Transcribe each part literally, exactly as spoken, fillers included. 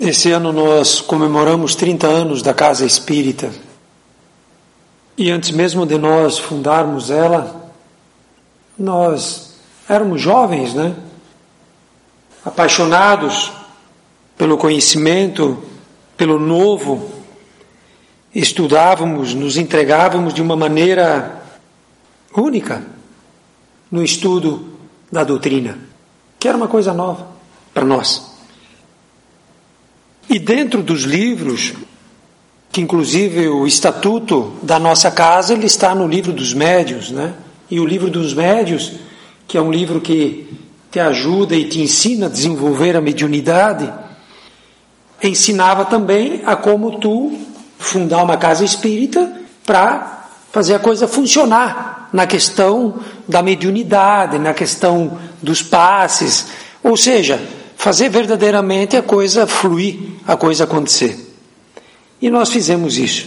Esse ano nós comemoramos trinta anos da Casa Espírita. E antes mesmo de nós fundarmos ela, nós éramos jovens, né? Apaixonados pelo conhecimento, pelo novo. Estudávamos, nos entregávamos de uma maneira única no estudo da doutrina, que era uma coisa nova para nós. E dentro dos livros, que inclusive o estatuto da nossa casa, ele está no livro dos médiuns, né? E o livro dos médiuns, que é um livro que te ajuda e te ensina a desenvolver a mediunidade, ensinava também a como tu fundar uma casa espírita para fazer a coisa funcionar na questão da mediunidade, na questão dos passes, ou seja, fazer verdadeiramente a coisa fluir, a coisa acontecer. E nós fizemos isso.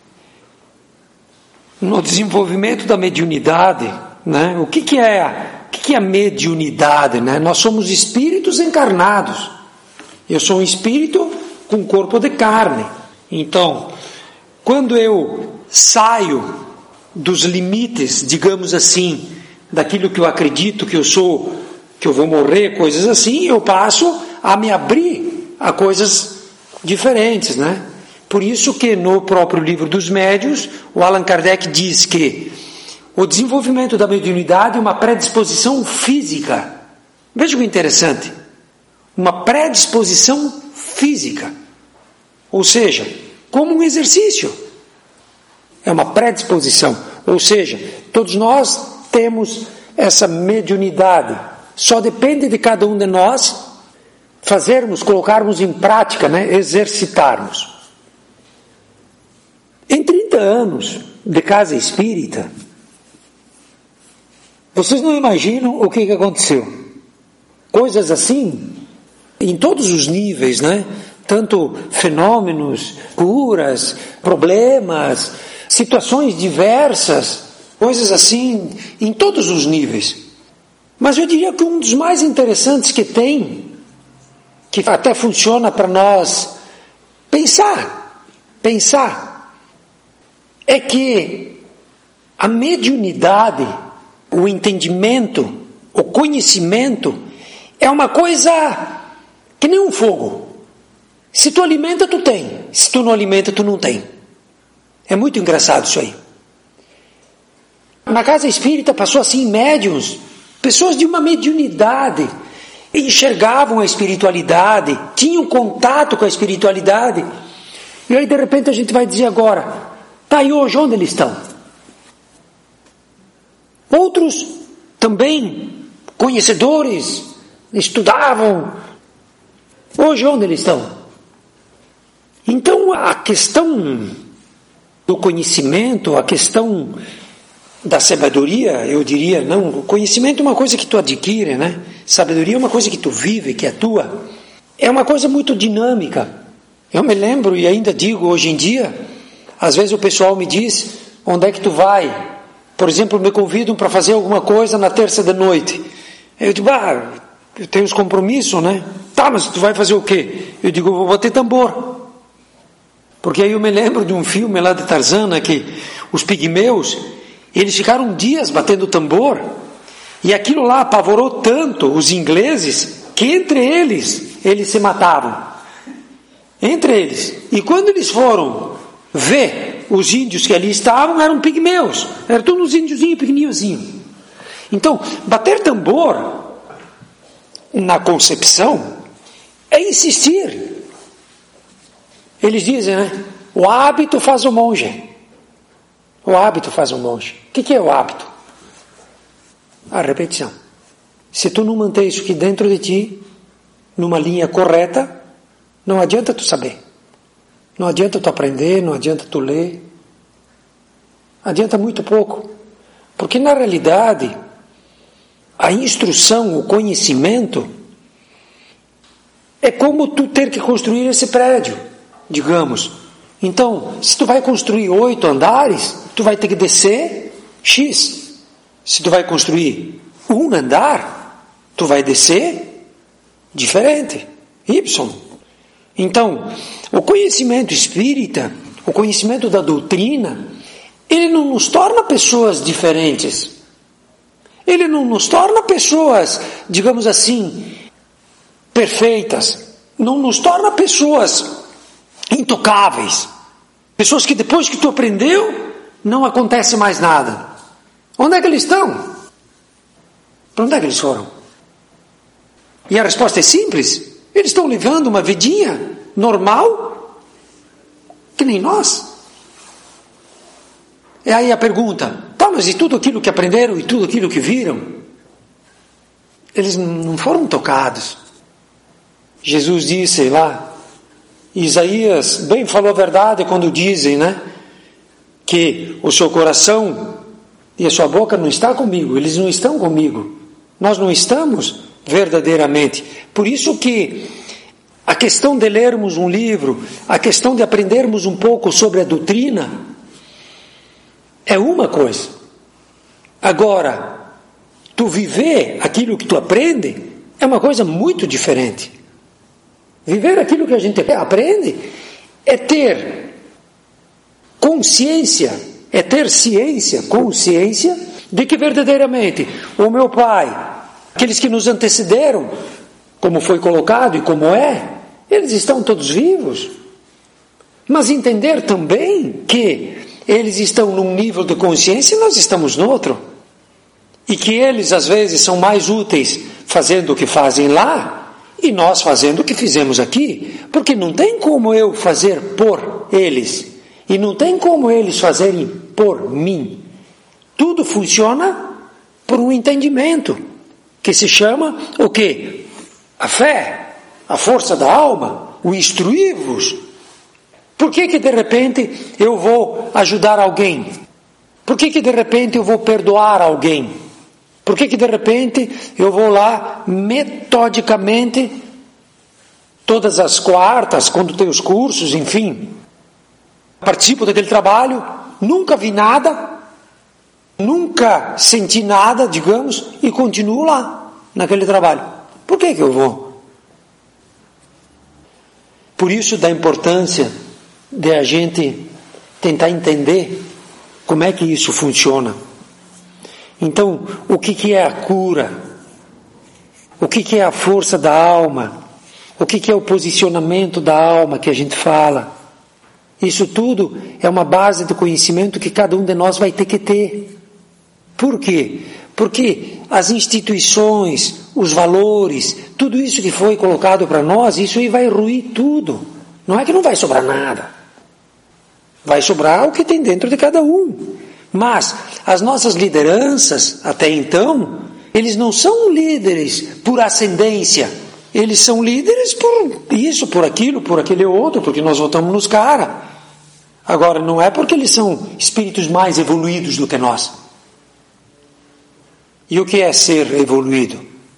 No desenvolvimento da mediunidade, né? O que, que é a, o que, que é a mediunidade? Né? Nós somos espíritos encarnados. Eu sou um espírito com corpo de carne. Então, quando eu saio dos limites, digamos assim, daquilo que eu acredito que eu sou, que eu vou morrer, coisas assim, eu passo a me abrir a coisas diferentes, né? Por isso que no próprio livro dos médiuns, o Allan Kardec diz que o desenvolvimento da mediunidade é uma predisposição física. Veja que interessante. Uma predisposição física. Ou seja, como um exercício. É uma predisposição. Ou seja, todos nós temos essa mediunidade. Só depende de cada um de nós fazermos, colocarmos em prática, né? Exercitarmos. Em trinta anos de casa espírita, vocês não imaginam o que, que aconteceu. Coisas assim, em todos os níveis, né? Tanto fenômenos, curas, problemas, situações diversas, coisas assim, em todos os níveis. Mas eu diria que um dos mais interessantes que tem, que até funciona para nós pensar, pensar, é que a mediunidade, o entendimento, o conhecimento, é uma coisa que nem um fogo. Se tu alimenta, tu tem. Se tu não alimenta, tu não tem. É muito engraçado isso aí. Na casa espírita passou assim médiuns, pessoas de uma mediunidade, enxergavam a espiritualidade, tinham contato com a espiritualidade, e aí de repente a gente vai dizer agora, tá, e hoje onde eles estão? Outros também, conhecedores, estudavam, hoje onde eles estão? Então a questão do conhecimento, a questão da sabedoria, eu diria, não, o conhecimento é uma coisa que tu adquire, né? Sabedoria é uma coisa que tu vive, que atua. É uma coisa muito dinâmica. Eu me lembro e ainda digo hoje em dia, às vezes o pessoal me diz, onde é que tu vai? Por exemplo, me convidam para fazer alguma coisa na terça de noite. Eu digo, ah, eu tenho os compromissos, né? Tá, mas tu vai fazer o quê? Eu digo, vou bater tambor. Porque aí eu me lembro de um filme lá de Tarzan, que os pigmeus, eles ficaram dias batendo tambor, e aquilo lá apavorou tanto os ingleses, que entre eles, eles se matavam. Entre eles. E quando eles foram ver os índios que ali estavam, eram pigmeus. Eram todos uns índiozinhos pequenininhos. Então, bater tambor, na concepção, é insistir. Eles dizem, né? O hábito faz o monge. O hábito faz o monge. O que, que é o hábito? A repetição. Se tu não mantém isso aqui dentro de ti, numa linha correta, não adianta tu saber. Não adianta tu aprender, não adianta tu ler. Adianta muito pouco. Porque na realidade, a instrução, o conhecimento, é como tu ter que construir esse prédio, digamos. Então, se tu vai construir oito andares, tu vai ter que descer X. Se tu vai construir um andar, tu vai descer diferente, Y. Então, o conhecimento espírita, o conhecimento da doutrina, ele não nos torna pessoas diferentes. Ele não nos torna pessoas, digamos assim, perfeitas. Não nos torna pessoas intocáveis. Pessoas que depois que tu aprendeu, não acontece mais nada. Onde é que eles estão? Para onde é que eles foram? E a resposta é simples. Eles estão levando uma vidinha normal, que nem nós. E aí a pergunta, tá, mas e tudo aquilo que aprenderam e tudo aquilo que viram? Eles não foram tocados. Jesus disse lá, Isaías bem falou a verdade quando dizem, né, que o seu coração e a sua boca não está comigo, eles não estão comigo. Nós não estamos verdadeiramente. Por isso que a questão de lermos um livro, a questão de aprendermos um pouco sobre a doutrina, é uma coisa. Agora, tu viver aquilo que tu aprende é uma coisa muito diferente. Viver aquilo que a gente aprende é ter consciência, é ter ciência, consciência de que verdadeiramente o meu pai, aqueles que nos antecederam, como foi colocado e como é, eles estão todos vivos. Mas entender também que eles estão num nível de consciência e nós estamos no outro. E que eles às vezes são mais úteis fazendo o que fazem lá e nós fazendo o que fizemos aqui. Porque não tem como eu fazer por eles e não tem como eles fazerem por mim. Tudo funciona por um entendimento que se chama o quê? A fé, a força da alma, o instruir-vos. Por que que de repente eu vou ajudar alguém? Por que que de repente eu vou perdoar alguém? Por que que de repente eu vou lá metodicamente, todas as quartas, quando tem os cursos, enfim, participo daquele trabalho, nunca vi nada, nunca senti nada, digamos, e continuo lá, naquele trabalho. Por que que eu vou? Por isso da importância de a gente tentar entender como é que isso funciona. Então, o que que é a cura? O que que é a força da alma? O que que é o posicionamento da alma que a gente fala? Isso tudo é uma base do conhecimento que cada um de nós vai ter que ter. Por quê? Porque as instituições, os valores, tudo isso que foi colocado para nós, isso aí vai ruir tudo. Não é que não vai sobrar nada. Vai sobrar o que tem dentro de cada um. Mas as nossas lideranças, até então, eles não são líderes por ascendência. Eles são líderes por isso, por aquilo, por aquele outro, porque nós votamos nos caras. Agora, não é porque eles são espíritos mais evoluídos do que nós. E o que é ser evoluído?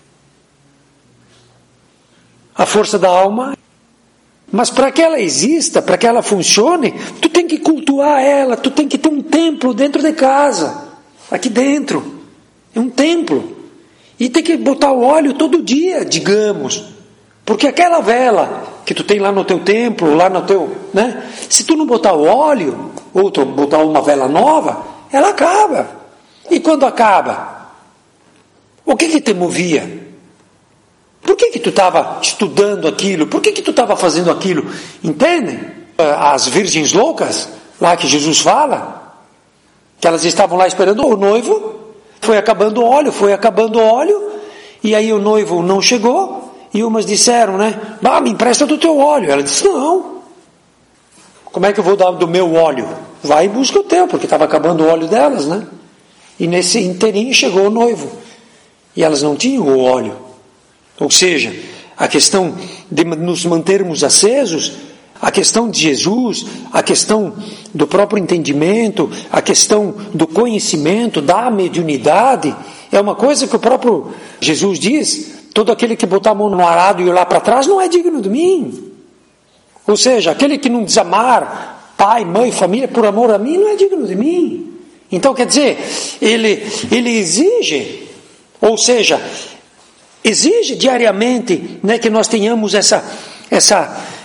A força da alma. Mas para que ela exista, para que ela funcione, tu tem que cultuar ela, tu tem que ter um templo dentro de casa, aqui dentro, é um templo, e tem que botar o óleo todo dia, digamos, porque aquela vela que tu tem lá no teu templo, lá no teu, né, se tu não botar o óleo, ou tu botar uma vela nova, ela acaba, e quando acaba, o que que te movia? Por que que tu estava estudando aquilo? Por que que tu estava fazendo aquilo? Entendem? As virgens loucas, lá que Jesus fala, que elas estavam lá esperando o noivo, foi acabando o óleo, foi acabando o óleo, e aí o noivo não chegou, e umas disseram, né, ah, me empresta do teu óleo. Ela disse, não, como é que eu vou dar do meu óleo? Vai e busca o teu, porque estava acabando o óleo delas, né? E nesse inteirinho chegou o noivo, e elas não tinham o óleo. Ou seja, a questão de nos mantermos acesos, a questão de Jesus, a questão do próprio entendimento, a questão do conhecimento, da mediunidade, é uma coisa que o próprio Jesus diz, todo aquele que botar a mão no arado e olhar para trás não é digno de mim. Ou seja, aquele que não desamar pai, mãe, família por amor a mim não é digno de mim. Então quer dizer, ele, ele exige, ou seja, exige diariamente, né, que nós tenhamos essa, essa,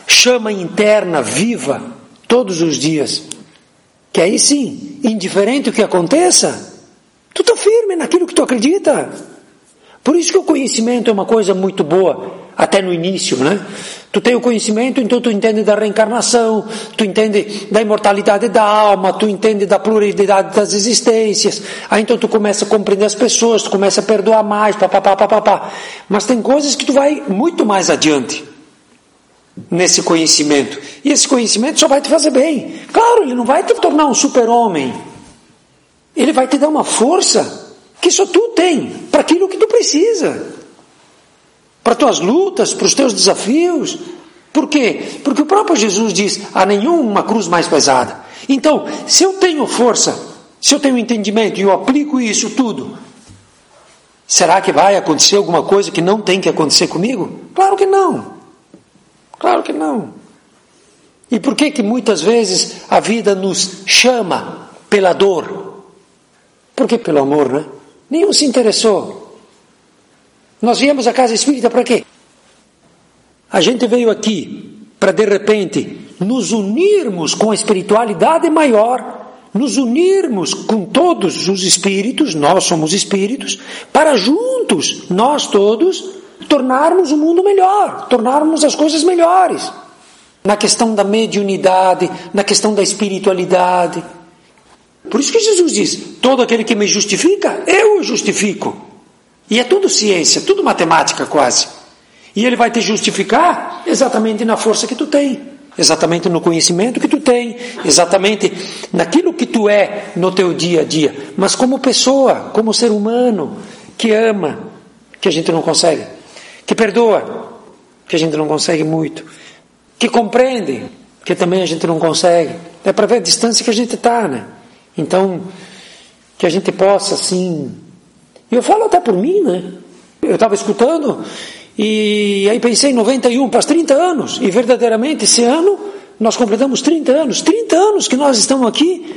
chama interna viva todos os dias, que aí sim, indiferente o que aconteça, tu está firme naquilo que tu acredita. Por isso que o conhecimento é uma coisa muito boa, até no início, né? Tu tem o conhecimento, então tu entende da reencarnação, tu entende da imortalidade da alma, tu entende da pluralidade das existências, aí então tu começa a compreender as pessoas, tu começa a perdoar mais, papapá, papapá. Mas tem coisas que tu vai muito mais adiante nesse conhecimento, e esse conhecimento só vai te fazer bem. Claro, ele não vai te tornar um super-homem, ele vai te dar uma força que só tu tem, para aquilo que tu precisa, para tuas lutas, para os teus desafios. Por quê? Porque o próprio Jesus diz, há nenhuma cruz mais pesada. Então, se eu tenho força, se eu tenho entendimento e eu aplico isso tudo, será que vai acontecer alguma coisa que não tem que acontecer comigo? Claro que não. Claro que não. E por que que muitas vezes a vida nos chama pela dor? Por que pelo amor, né? Nenhum se interessou. Nós viemos à casa espírita para quê? A gente veio aqui para, de repente, nos unirmos com a espiritualidade maior, nos unirmos com todos os espíritos, nós somos espíritos, para juntos, nós todos, tornarmos o mundo melhor, tornarmos as coisas melhores. Na questão da mediunidade, na questão da espiritualidade. Por isso que Jesus diz, todo aquele que me justifica, eu o justifico. E é tudo ciência, tudo matemática quase. E ele vai te justificar exatamente na força que tu tem, exatamente no conhecimento que tu tem, exatamente naquilo que tu é no teu dia a dia. Mas como pessoa, como ser humano, que ama, que a gente não consegue, que perdoa, que a gente não consegue muito, que compreende, que também a gente não consegue. É para ver a distância que a gente está, né? Então, que a gente possa, assim... E eu falo até por mim, né? Eu estava escutando e aí pensei em noventa e um, para os trinta anos. E verdadeiramente, esse ano, nós completamos trinta anos. trinta anos que nós estamos aqui.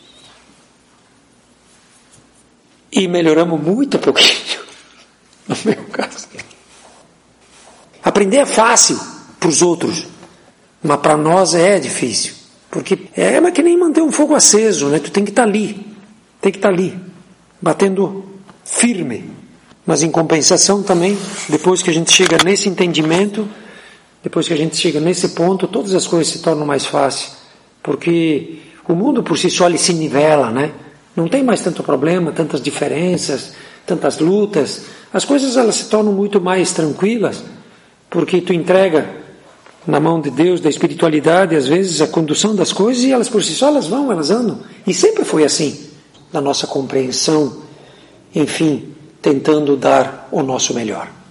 E melhoramos muito pouquinho. No meu caso. Aprender é fácil para os outros. Mas para nós é difícil. Porque é mas que nem manter um fogo aceso, né? Tu tem que estar ali, tem que estar ali, batendo firme. Mas em compensação também, depois que a gente chega nesse entendimento, depois que a gente chega nesse ponto, todas as coisas se tornam mais fáceis. Porque o mundo por si só ele se nivela, né? Não tem mais tanto problema, tantas diferenças, tantas lutas. As coisas elas se tornam muito mais tranquilas, porque tu entrega na mão de Deus, da espiritualidade, às vezes a condução das coisas, e elas por si só elas vão, elas andam. E sempre foi assim, na nossa compreensão, enfim, tentando dar o nosso melhor.